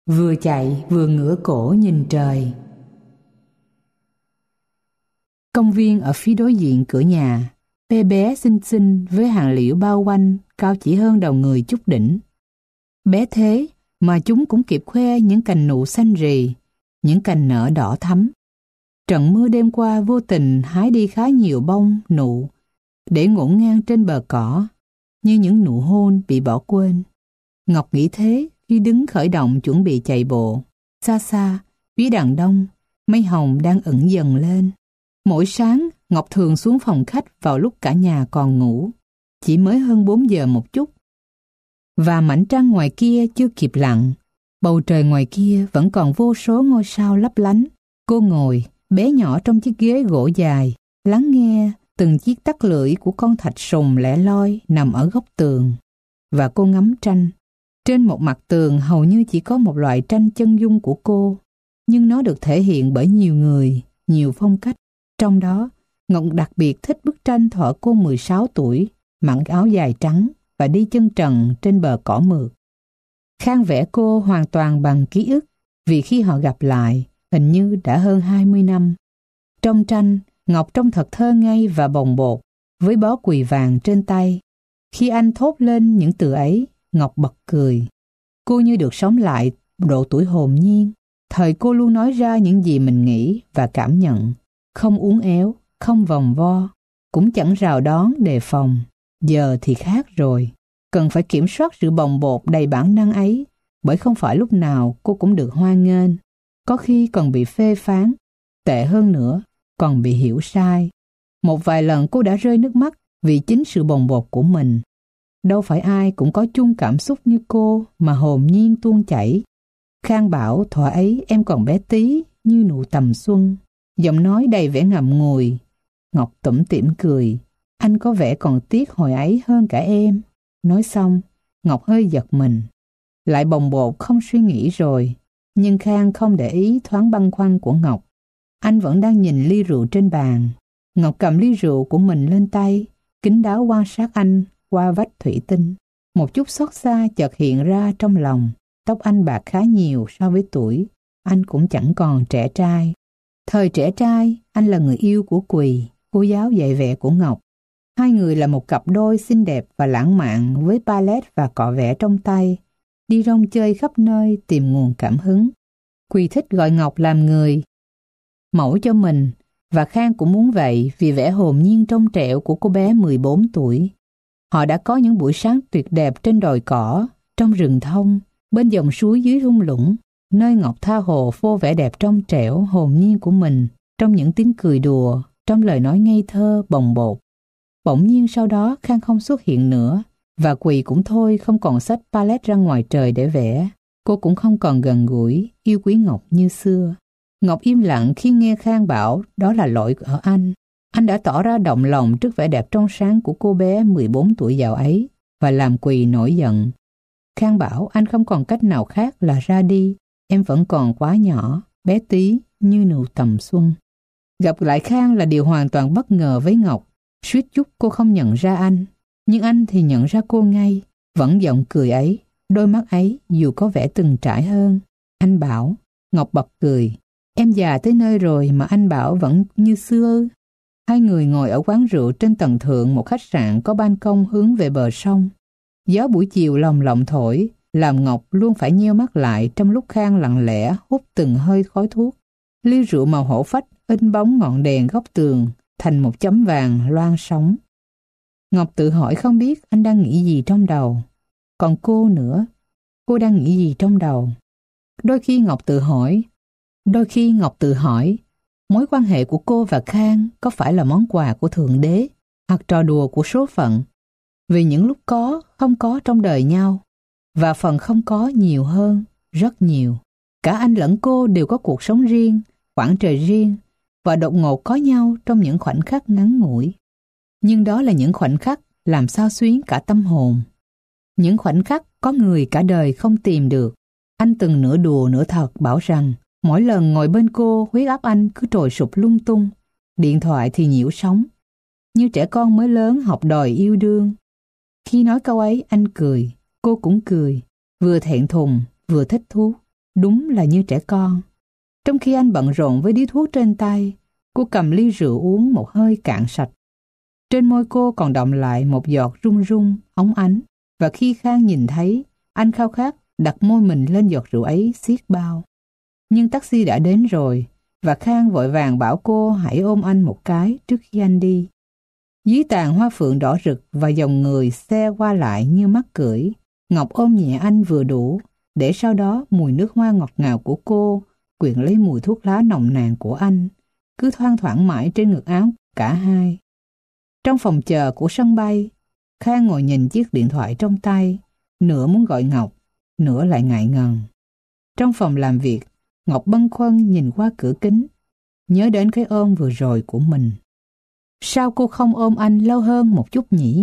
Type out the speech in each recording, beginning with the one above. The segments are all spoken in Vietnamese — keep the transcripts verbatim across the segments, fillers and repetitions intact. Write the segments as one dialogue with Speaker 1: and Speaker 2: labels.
Speaker 1: vừa chạy vừa ngửa cổ nhìn trời. Công viên ở phía đối diện cửa nhà, bé bé xinh xinh với hàng liễu bao quanh, cao chỉ hơn đầu người chút đỉnh. Bé thế mà chúng cũng kịp khoe những cành nụ xanh rì, những cành nở đỏ thắm. Trận mưa đêm qua vô tình hái đi khá nhiều bông, nụ, để ngổn ngang trên bờ cỏ, như những nụ hôn bị bỏ quên. Ngọc nghĩ thế khi đứng khởi động chuẩn bị chạy bộ. Xa xa, phía đằng đông, mây hồng đang ẩn dần lên. Mỗi sáng, Ngọc thường xuống phòng khách vào lúc cả nhà còn ngủ, chỉ mới hơn bốn giờ một chút. Và mảnh trăng ngoài kia chưa kịp lặn, bầu trời ngoài kia vẫn còn vô số ngôi sao lấp lánh. Cô ngồi, bé nhỏ trong chiếc ghế gỗ dài, lắng nghe từng chiếc tắc lưỡi của con thạch sùng lẻ loi nằm ở góc tường. Và cô ngắm tranh. Trên một mặt tường hầu như chỉ có một loại tranh chân dung của cô, nhưng nó được thể hiện bởi nhiều người, nhiều phong cách. Trong đó, Ngọc đặc biệt thích bức tranh thuở cô mười sáu tuổi, mặc áo dài trắng và đi chân trần trên bờ cỏ mượt. Khang vẽ cô hoàn toàn bằng ký ức, vì khi họ gặp lại, hình như đã hơn hai mươi năm. Trong tranh, Ngọc trông thật thơ ngây và bồng bột, với bó quỳ vàng trên tay. Khi anh thốt lên những từ ấy, Ngọc bật cười. Cô như được sống lại độ tuổi hồn nhiên. Thời cô luôn nói ra những gì mình nghĩ và cảm nhận, không uốn éo, không vòng vo, cũng chẳng rào đón đề phòng. Giờ thì khác rồi, cần phải kiểm soát sự bồng bột đầy bản năng ấy, bởi không phải lúc nào cô cũng được hoan nghênh. Có khi còn bị phê phán, tệ hơn nữa, còn bị hiểu sai. Một vài lần cô đã rơi nước mắt vì chính sự bồng bột của mình. Đâu phải ai cũng có chung cảm xúc như cô mà hồn nhiên tuôn chảy. Khang bảo thuở ấy em còn bé tí như nụ tầm xuân, giọng nói đầy vẻ ngậm ngùi. Ngọc tủm tỉm cười. Anh có vẻ còn tiếc hồi ấy hơn cả em. Nói xong, Ngọc hơi giật mình. Lại bồng bột không suy nghĩ rồi. Nhưng Khang không để ý thoáng băn khoăn của Ngọc. Anh vẫn đang nhìn ly rượu trên bàn. Ngọc cầm ly rượu của mình lên tay, kín đáo quan sát anh qua vách thủy tinh. Một chút xót xa chợt hiện ra trong lòng. Tóc anh bạc khá nhiều so với tuổi. Anh cũng chẳng còn trẻ trai. Thời trẻ trai, anh là người yêu của Quỳ, cô giáo dạy vẽ của Ngọc. Hai người là một cặp đôi xinh đẹp và lãng mạn với palette và cọ vẽ trong tay, đi rong chơi khắp nơi tìm nguồn cảm hứng. Quỳ thích gọi Ngọc làm người mẫu cho mình, và Khang cũng muốn vậy vì vẻ hồn nhiên trong trẻo của cô bé mười bốn tuổi. Họ đã có những buổi sáng tuyệt đẹp trên đồi cỏ, trong rừng thông, bên dòng suối dưới thung lũng, nơi Ngọc tha hồ phô vẻ đẹp trong trẻo hồn nhiên của mình, trong những tiếng cười đùa, trong lời nói ngây thơ bồng bột. Bỗng nhiên sau đó Khang không xuất hiện nữa, và Quỳ cũng thôi không còn xách palette ra ngoài trời để vẽ. Cô cũng không còn gần gũi, yêu quý Ngọc như xưa. Ngọc im lặng khi nghe Khang bảo đó là lỗi ở anh. Anh đã tỏ ra động lòng trước vẻ đẹp trong sáng của cô bé mười bốn tuổi dạo ấy và làm Quỳ nổi giận. Khang bảo anh không còn cách nào khác là ra đi. Em vẫn còn quá nhỏ, bé tí như nụ tầm xuân. Gặp lại Khang là điều hoàn toàn bất ngờ với Ngọc. Suýt chút cô không nhận ra anh, nhưng anh thì nhận ra cô ngay. Vẫn giọng cười ấy, đôi mắt ấy dù có vẻ từng trải hơn. Anh bảo. Ngọc bật cười. Em già tới nơi rồi mà anh bảo vẫn như xưa. Hai người ngồi ở quán rượu trên tầng thượng một khách sạn có ban công hướng về bờ sông. Gió buổi chiều lồng lộng thổi, làm Ngọc luôn phải nheo mắt lại trong lúc Khang lặng lẽ hút từng hơi khói thuốc. Ly rượu màu hổ phách in bóng ngọn đèn góc tường thành một chấm vàng loang sóng. Ngọc tự hỏi không biết anh đang nghĩ gì trong đầu. Còn cô nữa, cô đang nghĩ gì trong đầu? Đôi khi Ngọc tự hỏi, đôi khi Ngọc tự hỏi, mối quan hệ của cô và Khang có phải là món quà của Thượng Đế hoặc trò đùa của số phận? Vì những lúc có, không có trong đời nhau, và phần không có nhiều hơn, rất nhiều. Cả anh lẫn cô đều có cuộc sống riêng, khoảng trời riêng, và đột ngột có nhau trong những khoảnh khắc ngắn ngủi. Nhưng đó là những khoảnh khắc làm xao xuyến cả tâm hồn. Những khoảnh khắc có người cả đời không tìm được. Anh từng nửa đùa nửa thật bảo rằng mỗi lần ngồi bên cô, huyết áp anh cứ trồi sụp lung tung, điện thoại thì nhiễu sóng, như trẻ con mới lớn học đòi yêu đương. Khi nói câu ấy anh cười, cô cũng cười, vừa thẹn thùng vừa thích thú. đúng là như trẻ con. Trong khi anh bận rộn với điếu thuốc trên tay, cô cầm ly rượu uống một hơi cạn sạch. Trên môi cô còn đọng lại một giọt run run, óng ánh, và khi Khang nhìn thấy, anh khao khát đặt môi mình lên giọt rượu ấy xiết bao. Nhưng taxi đã đến rồi, và Khang vội vàng bảo cô hãy ôm anh một cái trước khi anh đi. Dưới tàn hoa phượng đỏ rực và dòng người xe qua lại như mắc cưỡi, Ngọc ôm nhẹ anh vừa đủ, để sau đó mùi nước hoa ngọt ngào của cô quyện lấy mùi thuốc lá nồng nàn của anh, cứ thoang thoảng mãi trên ngực áo cả hai. Trong phòng chờ của sân bay, Khang ngồi nhìn chiếc điện thoại trong tay, nửa muốn gọi Ngọc, nửa lại ngại ngần. Trong phòng làm việc, Ngọc bâng khuâng nhìn qua cửa kính, nhớ đến cái ôm vừa rồi của mình. Sao cô không ôm anh lâu hơn một chút nhỉ?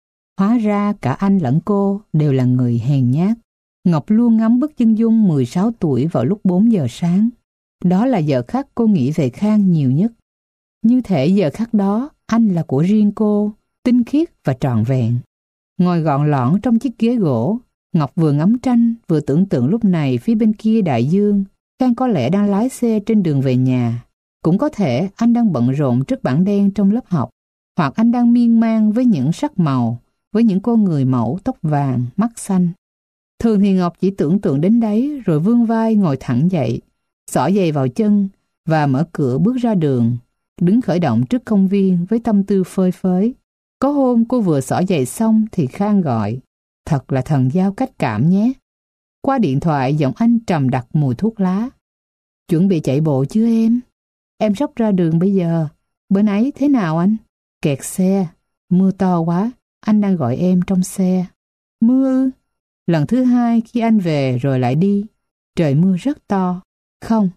Speaker 1: Hóa ra cả anh lẫn cô đều là người hèn nhát. Ngọc luôn ngắm bức chân dung mười sáu tuổi vào lúc bốn giờ sáng. Đó là giờ khắc cô nghĩ về Khang nhiều nhất. Như thể giờ khắc đó, anh là của riêng cô, tinh khiết và trọn vẹn. Ngồi gọn lõn trong chiếc ghế gỗ, Ngọc vừa ngắm tranh, vừa tưởng tượng lúc này phía bên kia đại dương, Khang có lẽ đang lái xe trên đường về nhà. Cũng có thể anh đang bận rộn trước bảng đen trong lớp học, hoặc anh đang miên man với những sắc màu, với những cô người mẫu tóc vàng, mắt xanh. Thường thì Ngọc chỉ tưởng tượng đến đấy rồi vươn vai ngồi thẳng dậy, xỏ giày vào chân và mở cửa bước ra đường, đứng khởi động trước công viên với tâm tư phơi phới. Có hôm cô vừa xỏ giày xong thì Khang gọi, thật là thần giao cách cảm nhé. Qua điện thoại giọng anh trầm đặc mùi thuốc lá. Chuẩn bị chạy bộ chưa em? Em sắp ra đường bây giờ. Bên ấy thế nào anh? Kẹt xe, mưa to quá, anh đang gọi em trong xe. Mưa ư? Lần thứ hai khi anh về rồi lại đi, trời mưa rất to. Không.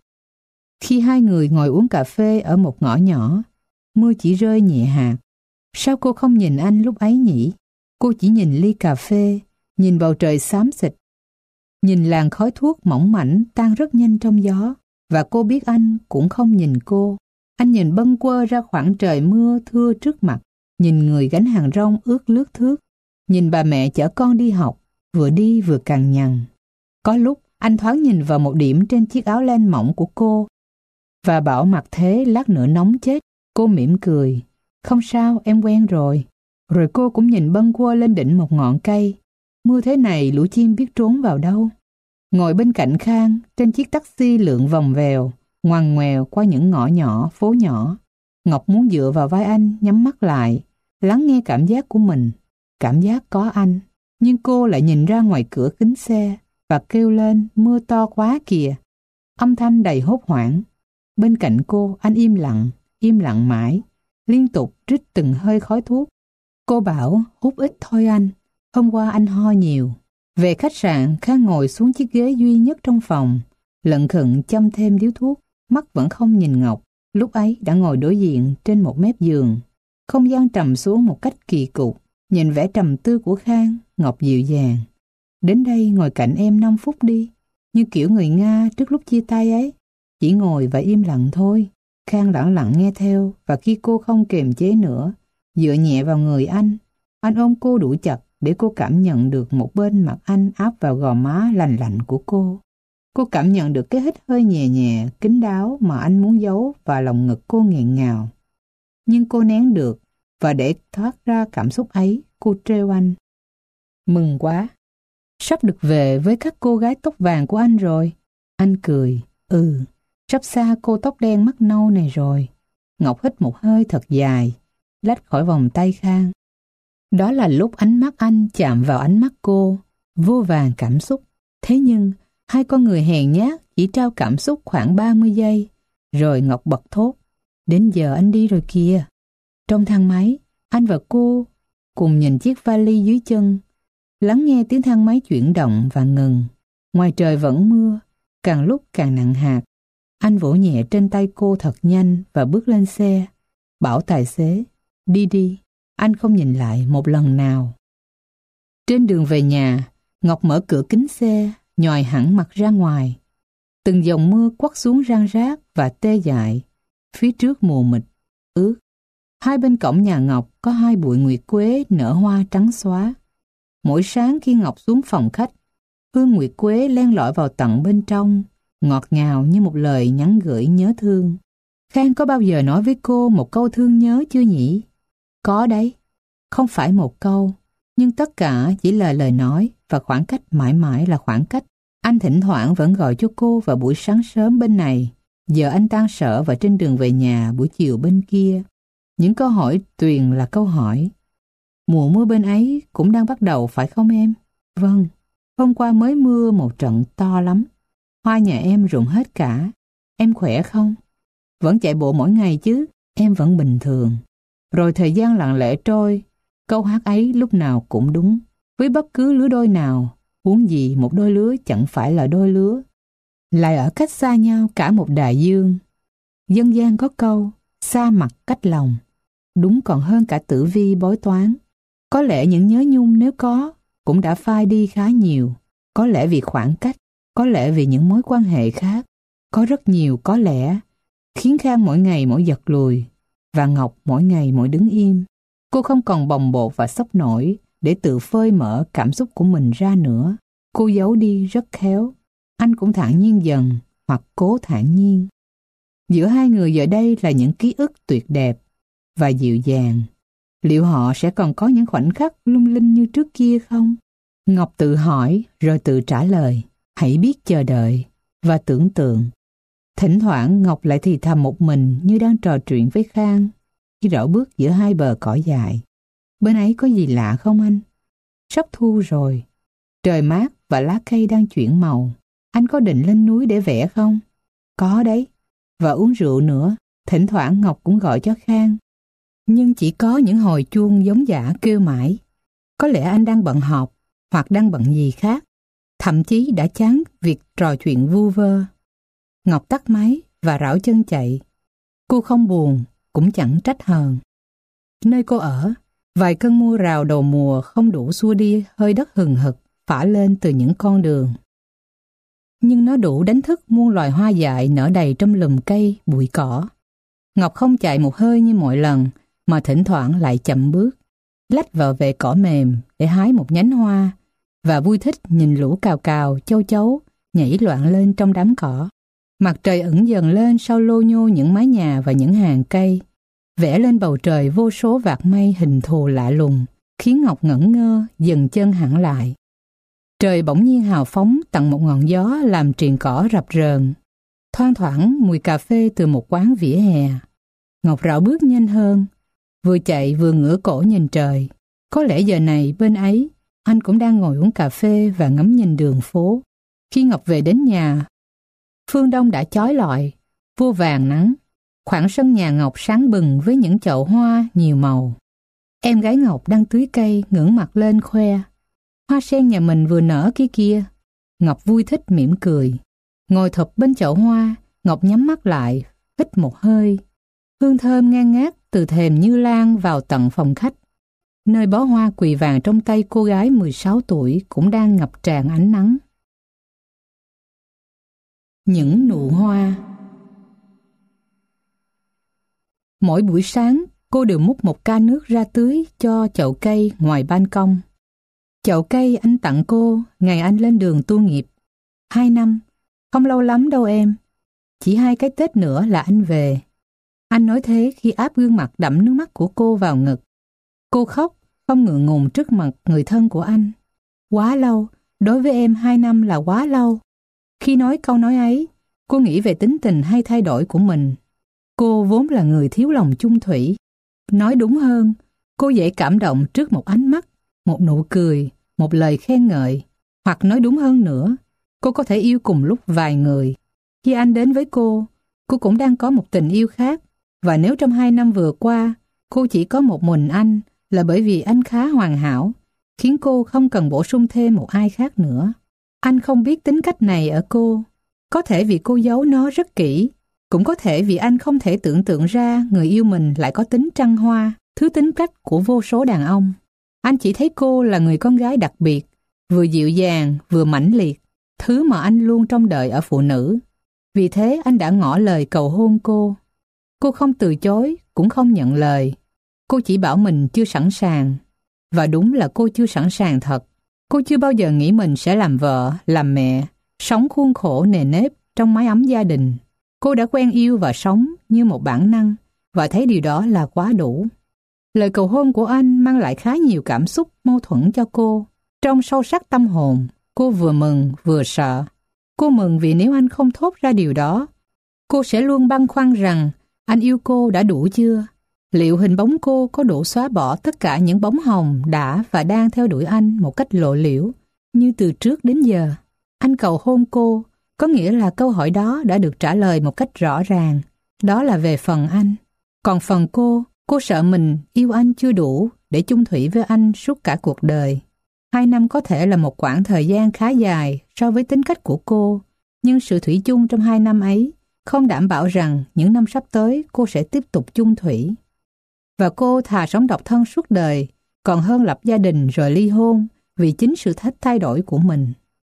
Speaker 1: Khi hai người ngồi uống cà phê ở một ngõ nhỏ, mưa chỉ rơi nhẹ hạt. Sao cô không nhìn anh lúc ấy nhỉ? Cô chỉ nhìn ly cà phê, nhìn bầu trời xám xịt, nhìn làn khói thuốc mỏng mảnh tan rất nhanh trong gió. Và cô biết anh cũng không nhìn cô. Anh nhìn bâng quơ ra khoảng trời mưa thưa trước mặt, nhìn người gánh hàng rong ướt lướt thước, nhìn bà mẹ chở con đi học, vừa đi vừa cằn nhằn. Có lúc anh thoáng nhìn vào một điểm trên chiếc áo len mỏng của cô và bảo mặc thế lát nữa nóng chết. Cô mỉm cười, không sao, em quen rồi. Rồi cô cũng nhìn bâng quơ lên đỉnh một ngọn cây. Mưa thế này lũ chim biết trốn vào đâu. Ngồi bên cạnh Khang, trên chiếc taxi lượn vòng vèo, ngoằn ngoèo qua những ngõ nhỏ, phố nhỏ. Ngọc muốn dựa vào vai anh, nhắm mắt lại, lắng nghe cảm giác của mình, cảm giác có anh. Nhưng cô lại nhìn ra ngoài cửa kính xe và kêu lên, mưa to quá kìa. Âm thanh đầy hốt hoảng. Bên cạnh cô, anh im lặng, im lặng mãi, liên tục rít từng hơi khói thuốc. Cô bảo, hút ít thôi anh, hôm qua anh ho nhiều. Về khách sạn, Khang ngồi xuống chiếc ghế duy nhất trong phòng, lận khựng châm thêm điếu thuốc, mắt vẫn không nhìn Ngọc. Lúc ấy đã ngồi đối diện trên một mép giường. Không gian trầm xuống một cách kỳ cục. Nhìn vẻ trầm tư của Khang, Ngọc dịu dàng. Đến đây ngồi cạnh em năm phút đi, như kiểu người Nga trước lúc chia tay ấy. Chỉ ngồi và im lặng thôi. Khang lặng lặng nghe theo, và khi cô không kiềm chế nữa, dựa nhẹ vào người anh. Anh ôm cô đủ chặt để cô cảm nhận được một bên mặt anh áp vào gò má lành lạnh của cô. Cô cảm nhận được cái hít hơi nhẹ nhẹ, kín đáo mà anh muốn giấu vào lòng ngực cô nghẹn ngào. Nhưng cô nén được, và để thoát ra cảm xúc ấy, cô trêu anh. Mừng quá, sắp được về với các cô gái tóc vàng của anh rồi. Anh cười, ừ, sắp xa cô tóc đen mắt nâu này rồi. Ngọc hít một hơi thật dài, lách khỏi vòng tay Khang. Đó là lúc ánh mắt anh chạm vào ánh mắt cô, vô vàn cảm xúc. Thế nhưng, hai con người hèn nhát chỉ trao cảm xúc khoảng ba mươi giây, rồi Ngọc bật thốt. Đến giờ anh đi rồi kìa. Trong thang máy, anh và cô cùng nhìn chiếc vali dưới chân, lắng nghe tiếng thang máy chuyển động và ngừng. Ngoài trời vẫn mưa, càng lúc càng nặng hạt. Anh vỗ nhẹ trên tay cô thật nhanh và bước lên xe, bảo tài xế, đi đi. Anh không nhìn lại một lần nào. Trên đường về nhà, Ngọc mở cửa kính xe, nhòi hẳn mặt ra ngoài. Từng dòng mưa quắt xuống rang rác và tê dại. Phía trước mù mịt, ướt. Hai bên cổng nhà Ngọc có hai bụi nguyệt quế nở hoa trắng xóa. Mỗi sáng khi Ngọc xuống phòng khách, Hương nguyệt quế len lỏi vào tận bên trong, ngọt ngào như một lời nhắn gửi nhớ thương. Khang có bao giờ nói với cô một câu thương nhớ chưa nhỉ? Có đấy, không phải một câu, nhưng tất cả chỉ là lời nói và khoảng cách mãi mãi là khoảng cách. Anh thỉnh thoảng vẫn gọi cho cô vào buổi sáng sớm bên này, giờ anh tan sở và trên đường về nhà buổi chiều bên kia. Những câu hỏi tuyền là câu hỏi. Mùa mưa bên ấy cũng đang bắt đầu phải không em? Vâng, hôm qua mới mưa một trận to lắm. Hoa nhà em rụng hết cả. Em khỏe không? Vẫn chạy bộ mỗi ngày chứ? Em vẫn bình thường. Rồi thời gian lặng lẽ trôi, câu hát ấy lúc nào cũng đúng. Với bất cứ lứa đôi nào, huống gì một đôi lứa chẳng phải là đôi lứa, lại ở cách xa nhau cả một đại dương. Dân gian có câu, xa mặt cách lòng, đúng còn hơn cả tử vi bói toán. Có lẽ những nhớ nhung nếu có, cũng đã phai đi khá nhiều. Có lẽ vì khoảng cách, có lẽ vì những mối quan hệ khác. Có rất nhiều có lẽ, khiến Khang mỗi ngày mỗi giật lùi, và Ngọc mỗi ngày mỗi đứng im. Cô không còn bồng bột và sốc nổi để tự phơi mở cảm xúc của mình ra nữa. Cô giấu đi rất khéo. Anh cũng thản nhiên dần, hoặc cố thản nhiên. Giữa hai người giờ đây là những ký ức tuyệt đẹp và dịu dàng. Liệu họ sẽ còn có những khoảnh khắc lung linh như trước kia không? Ngọc tự hỏi rồi tự trả lời. Hãy biết chờ đợi và tưởng tượng. Thỉnh thoảng Ngọc lại thì thầm một mình như đang trò chuyện với Khang khi rảo bước giữa hai bờ cỏ dại. Bên ấy có gì lạ không anh? Sắp thu rồi. Trời mát và lá cây đang chuyển màu. Anh có định lên núi để vẽ không? Có đấy. Và uống rượu nữa. Thỉnh thoảng Ngọc cũng gọi cho Khang. Nhưng chỉ có những hồi chuông giống dã kêu mãi. Có lẽ anh đang bận họp hoặc đang bận gì khác. Thậm chí đã chán việc trò chuyện vu vơ. Ngọc tắt máy và rảo chân chạy. Cô không buồn, cũng chẳng trách hờn. Nơi cô ở, vài cơn mưa rào đầu mùa không đủ xua đi hơi đất hừng hực phả lên từ những con đường. Nhưng nó đủ đánh thức muôn loài hoa dại nở đầy trong lùm cây, bụi cỏ. Ngọc không chạy một hơi như mọi lần, mà thỉnh thoảng lại chậm bước, lách vào vệ cỏ mềm để hái một nhánh hoa, và vui thích nhìn lũ cào cào, châu chấu nhảy loạn lên trong đám cỏ. Mặt trời ẩn dần lên sau lô nhô những mái nhà và những hàng cây, vẽ lên bầu trời vô số vạt mây hình thù lạ lùng, khiến Ngọc ngẩn ngơ, dừng chân hẳn lại. Trời bỗng nhiên hào phóng tặng một ngọn gió làm triền cỏ rập rờn. Thoang thoảng mùi cà phê từ một quán vỉa hè. Ngọc rảo bước nhanh hơn, vừa chạy vừa ngửa cổ nhìn trời. Có lẽ giờ này bên ấy, anh cũng đang ngồi uống cà phê và ngắm nhìn đường phố. Khi Ngọc về đến nhà, phương đông đã chói lọi, vô vàng nắng. Khoảng sân nhà Ngọc sáng bừng với những chậu hoa nhiều màu. Em gái Ngọc đang tưới cây ngẩng mặt lên khoe. Hoa sen nhà mình vừa nở kia kia. Ngọc vui thích mỉm cười. Ngồi thụp bên chậu hoa, Ngọc nhắm mắt lại, hít một hơi. Hương thơm ngang ngát từ thềm Như Lan vào tận phòng khách. Nơi bó hoa quỳ vàng trong tay cô gái mười sáu tuổi cũng đang ngập tràn ánh nắng. Những nụ hoa. Mỗi buổi sáng, cô đều múc một ca nước ra tưới cho chậu cây ngoài ban công. Chậu cây anh tặng cô ngày anh lên đường tu nghiệp. Hai năm, không lâu lắm đâu em. Chỉ hai cái Tết nữa là anh về. Anh nói thế khi áp gương mặt đẫm nước mắt của cô vào ngực. Cô khóc, không ngượng ngùng trước mặt người thân của anh. Quá lâu, đối với em hai năm là quá lâu. Khi nói câu nói ấy, cô nghĩ về tính tình hay thay đổi của mình. Cô vốn là người thiếu lòng chung thủy. Nói đúng hơn, cô dễ cảm động trước một ánh mắt, một nụ cười, một lời khen ngợi. Hoặc nói đúng hơn nữa, cô có thể yêu cùng lúc vài người. Khi anh đến với cô, cô cũng đang có một tình yêu khác. Và nếu trong hai năm vừa qua, cô chỉ có một mình anh, là bởi vì anh khá hoàn hảo, khiến cô không cần bổ sung thêm một ai khác nữa. Anh không biết tính cách này ở cô. Có thể vì cô giấu nó rất kỹ, cũng có thể vì anh không thể tưởng tượng ra người yêu mình lại có tính trăng hoa, thứ tính cách của vô số đàn ông. Anh chỉ thấy cô là người con gái đặc biệt, vừa dịu dàng, vừa mãnh liệt, thứ mà anh luôn trông đợi ở phụ nữ. Vì thế anh đã ngỏ lời cầu hôn cô. Cô không từ chối, cũng không nhận lời. Cô chỉ bảo mình chưa sẵn sàng. Và đúng là cô chưa sẵn sàng thật. Cô chưa bao giờ nghĩ mình sẽ làm vợ, làm mẹ, sống khuôn khổ nề nếp trong mái ấm gia đình. Cô đã quen yêu và sống như một bản năng và thấy điều đó là quá đủ. Lời cầu hôn của anh mang lại khá nhiều cảm xúc mâu thuẫn cho cô. Trong sâu sắc tâm hồn, cô vừa mừng vừa sợ. Cô mừng vì nếu anh không thốt ra điều đó, cô sẽ luôn băn khoăn rằng anh yêu cô đã đủ chưa? Liệu hình bóng cô có đủ xóa bỏ tất cả những bóng hồng đã và đang theo đuổi anh một cách lộ liễu như từ trước đến giờ? Anh cầu hôn cô, có nghĩa là câu hỏi đó đã được trả lời một cách rõ ràng. Đó là về phần anh. Còn phần cô, cô sợ mình yêu anh chưa đủ để chung thủy với anh suốt cả cuộc đời. Hai năm có thể là một quãng thời gian khá dài so với tính cách của cô, nhưng sự thủy chung trong hai năm ấy không đảm bảo rằng những năm sắp tới cô sẽ tiếp tục chung thủy. Và cô thà sống độc thân suốt đời, còn hơn lập gia đình rồi ly hôn vì chính sự thích thay đổi của mình.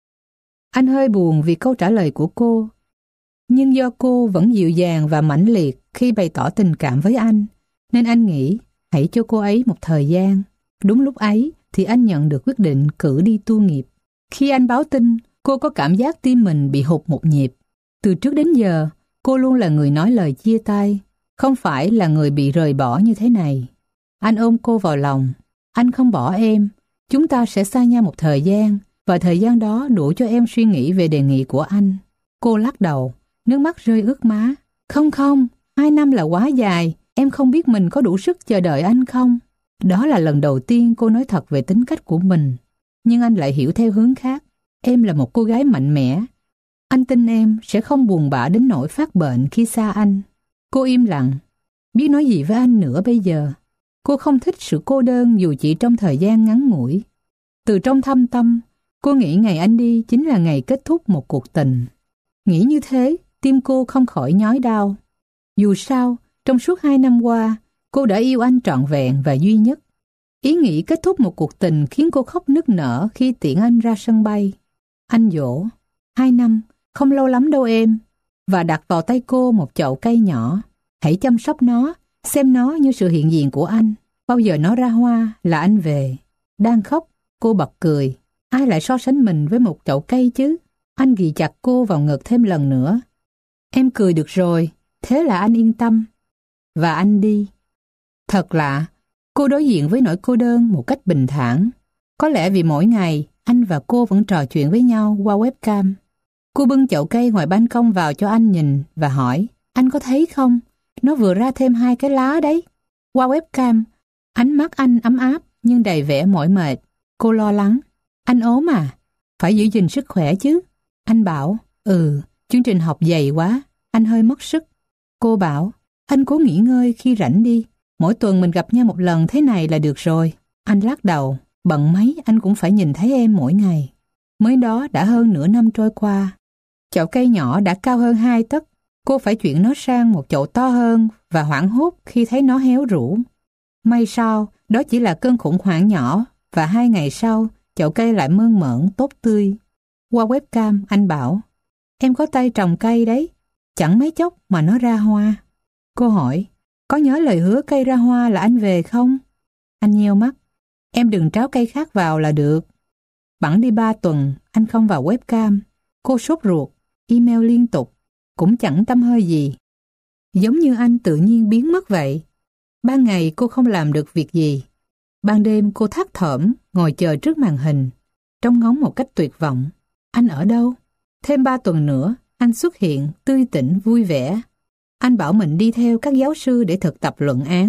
Speaker 1: Anh hơi buồn vì câu trả lời của cô, nhưng do cô vẫn dịu dàng và mãnh liệt khi bày tỏ tình cảm với anh, nên anh nghĩ hãy cho cô ấy một thời gian. Đúng lúc ấy thì anh nhận được quyết định cử đi tu nghiệp. Khi anh báo tin, cô có cảm giác tim mình bị hụt một nhịp. Từ trước đến giờ, cô luôn là người nói lời chia tay, không phải là người bị rời bỏ như thế này. Anh ôm cô vào lòng. Anh không bỏ em. Chúng ta sẽ xa nhau một thời gian, và thời gian đó đủ cho em suy nghĩ về đề nghị của anh. Cô lắc đầu, nước mắt rơi ướt má. Không không, hai năm là quá dài. Em không biết mình có đủ sức chờ đợi anh không? Đó là lần đầu tiên cô nói thật về tính cách của mình. Nhưng anh lại hiểu theo hướng khác. Em là một cô gái mạnh mẽ. Anh tin em sẽ không buồn bã đến nỗi phát bệnh khi xa anh. Cô im lặng, biết nói gì với anh nữa bây giờ. Cô không thích sự cô đơn dù chỉ trong thời gian ngắn ngủi. Từ trong thâm tâm, cô nghĩ ngày anh đi chính là ngày kết thúc một cuộc tình. Nghĩ như thế, tim cô không khỏi nhói đau. Dù sao, trong suốt hai năm qua, cô đã yêu anh trọn vẹn và duy nhất. Ý nghĩ kết thúc một cuộc tình khiến cô khóc nức nở khi tiễn anh ra sân bay. Anh dỗ, hai năm, không lâu lắm đâu em, và đặt vào tay cô một chậu cây nhỏ. Hãy chăm sóc nó, xem nó như sự hiện diện của anh. Bao giờ nó ra hoa là anh về. Đang khóc, cô bật cười. Ai lại so sánh mình với một chậu cây chứ? Anh ghì chặt cô vào ngực thêm lần nữa. Em cười được rồi, thế là anh yên tâm. Và anh đi. Thật lạ, cô đối diện với nỗi cô đơn một cách bình thản. Có lẽ vì mỗi ngày anh và cô vẫn trò chuyện với nhau qua webcam. Cô bưng chậu cây ngoài ban công vào cho anh nhìn và hỏi, anh có thấy không? Nó vừa ra thêm hai cái lá đấy. Qua webcam, ánh mắt anh ấm áp nhưng đầy vẻ mỏi mệt. Cô lo lắng. Anh ốm à? Phải giữ gìn sức khỏe chứ? Anh bảo, ừ, chương trình học dày quá, anh hơi mất sức. Cô bảo, anh cố nghỉ ngơi khi rảnh đi. Mỗi tuần mình gặp nhau một lần thế này là được rồi. Anh lắc đầu, bận mấy anh cũng phải nhìn thấy em mỗi ngày. Mới đó đã hơn nửa năm trôi qua. Chậu cây nhỏ đã cao hơn hai tấc. Cô phải chuyển nó sang một chậu to hơn và hoảng hốt khi thấy nó héo rũ. May sao, đó chỉ là cơn khủng hoảng nhỏ và hai ngày sau, chậu cây lại mơn mởn tốt tươi. Qua webcam, anh bảo, em có tay trồng cây đấy, chẳng mấy chốc mà nó ra hoa. Cô hỏi, có nhớ lời hứa cây ra hoa là anh về không? Anh nheo mắt, em đừng tráo cây khác vào là được. Bẵng đi ba tuần, anh không vào webcam. Cô sốt ruột, email liên tục, cũng chẳng tâm hơi gì. Giống như anh tự nhiên biến mất vậy. Ban ngày cô không làm được việc gì. Ban đêm cô thất thởm, ngồi chờ trước màn hình, trông ngóng một cách tuyệt vọng. Anh ở đâu? Thêm ba tuần nữa, anh xuất hiện, tươi tỉnh, vui vẻ. Anh bảo mình đi theo các giáo sư để thực tập luận án.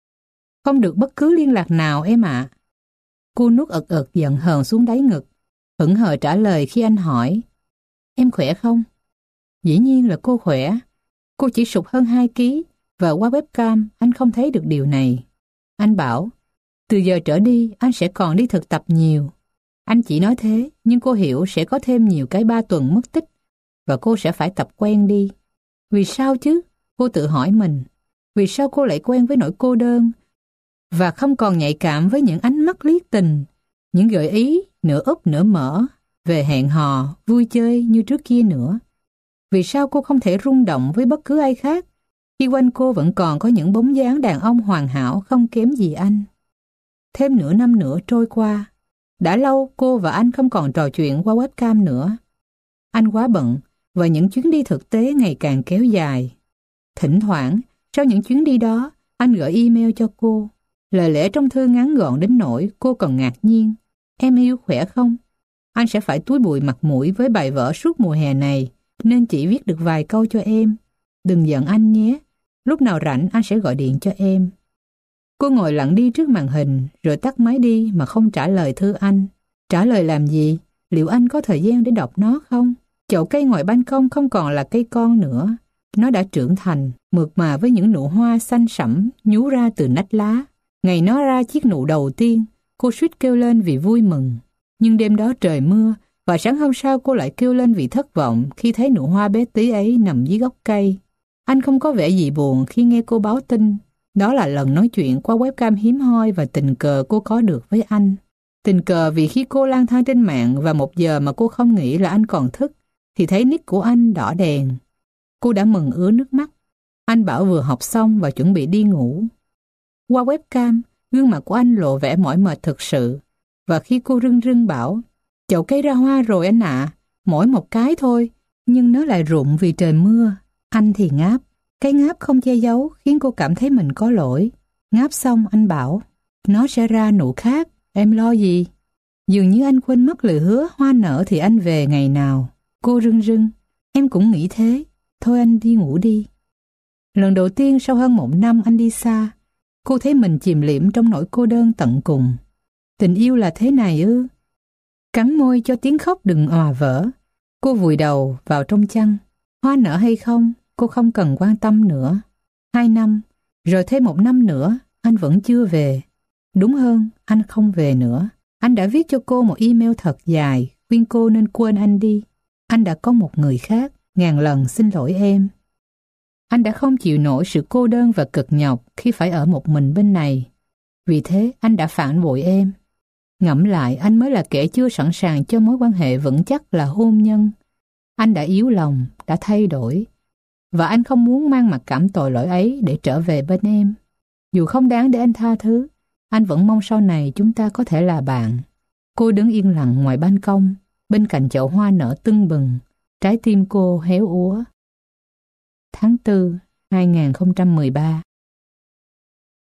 Speaker 1: Không được bất cứ liên lạc nào em ạ. À. Cô nuốt ực ực giận hờn xuống đáy ngực, hững hờ trả lời khi anh hỏi, em khỏe không? Dĩ nhiên là cô khỏe. Cô chỉ sụt hơn hai ký và qua webcam anh không thấy được điều này. Anh bảo, từ giờ trở đi anh sẽ còn đi thực tập nhiều. Anh chỉ nói thế, nhưng cô hiểu sẽ có thêm nhiều cái ba tuần mất tích và cô sẽ phải tập quen đi. Vì sao chứ? Cô tự hỏi mình. Vì sao cô lại quen với nỗi cô đơn và không còn nhạy cảm với những ánh mắt liếc tình, những gợi ý nửa úp nửa mở về hẹn hò, vui chơi như trước kia nữa? Vì sao cô không thể rung động với bất cứ ai khác khi quanh cô vẫn còn có những bóng dáng đàn ông hoàn hảo không kém gì anh? Thêm nửa năm nữa trôi qua, Đã lâu cô và anh không còn trò chuyện qua webcam nữa. Anh quá bận và những chuyến đi thực tế ngày càng kéo dài. Thỉnh thoảng, sau những chuyến đi đó, anh gửi email cho cô. Lời lẽ trong thư ngắn gọn đến nỗi cô còn ngạc nhiên. Em yêu khỏe không? Anh sẽ phải túi bụi mặt mũi với bài vở suốt mùa hè này, nên chỉ viết được vài câu cho em. Đừng giận anh nhé. Lúc nào rảnh anh sẽ gọi điện cho em. Cô ngồi lặng đi trước màn hình rồi tắt máy đi mà không trả lời thư anh. Trả lời làm gì? Liệu anh có thời gian để đọc nó không? Chậu cây ngoài ban công không còn là cây con nữa. Nó đã trưởng thành, mượt mà với những nụ hoa xanh sẫm nhú ra từ nách lá. Ngày nó ra chiếc nụ đầu tiên, cô suýt kêu lên vì vui mừng. Nhưng đêm đó trời mưa, và sáng hôm sau cô lại kêu lên vì thất vọng khi thấy nụ hoa bé tí ấy nằm dưới gốc cây. Anh không có vẻ gì buồn khi nghe cô báo tin. Đó là lần nói chuyện qua webcam hiếm hoi và tình cờ cô có được với anh. Tình cờ vì khi cô lang thang trên mạng và một giờ mà cô không nghĩ là anh còn thức, thì thấy nick của anh đỏ đèn. Cô đã mừng ứa nước mắt. Anh bảo vừa học xong và chuẩn bị đi ngủ. Qua webcam, gương mặt của anh lộ vẻ mỏi mệt thực sự. Và khi cô rưng rưng bảo, chậu cây ra hoa rồi anh ạ, à, mỗi một cái thôi, nhưng nó lại rụng vì trời mưa. Anh thì ngáp. Cái ngáp không che giấu khiến cô cảm thấy mình có lỗi. Ngáp xong anh bảo, nó sẽ ra nụ khác, em lo gì? Dường như anh quên mất lời hứa hoa nở thì anh về ngày nào. Cô rưng rưng, em cũng nghĩ thế, thôi anh đi ngủ đi. Lần đầu tiên sau hơn một năm anh đi xa, cô thấy mình chìm liệm trong nỗi cô đơn tận cùng. Tình yêu là thế này ư? Cắn môi cho tiếng khóc đừng òa vỡ. Cô vùi đầu vào trong chăn. Hoa nở hay không, cô không cần quan tâm nữa. Hai năm, rồi thêm một năm nữa, anh vẫn chưa về. Đúng hơn, anh không về nữa. Anh đã viết cho cô một email thật dài, khuyên cô nên quên anh đi. Anh đã có một người khác, ngàn lần xin lỗi em. Anh đã không chịu nổi sự cô đơn và cực nhọc khi phải ở một mình bên này. Vì thế, anh đã phản bội em. Ngẫm lại, anh mới là kẻ chưa sẵn sàng cho mối quan hệ vững chắc là hôn nhân. Anh đã yếu lòng, đã thay đổi. Và anh không muốn mang mặc cảm tội lỗi ấy để trở về bên em. Dù không đáng để anh tha thứ, anh vẫn mong sau này chúng ta có thể là bạn. Cô đứng yên lặng ngoài ban công, bên cạnh chậu hoa nở tưng bừng. Trái tim cô héo úa. Tháng tư, hai nghìn không trăm mười ba.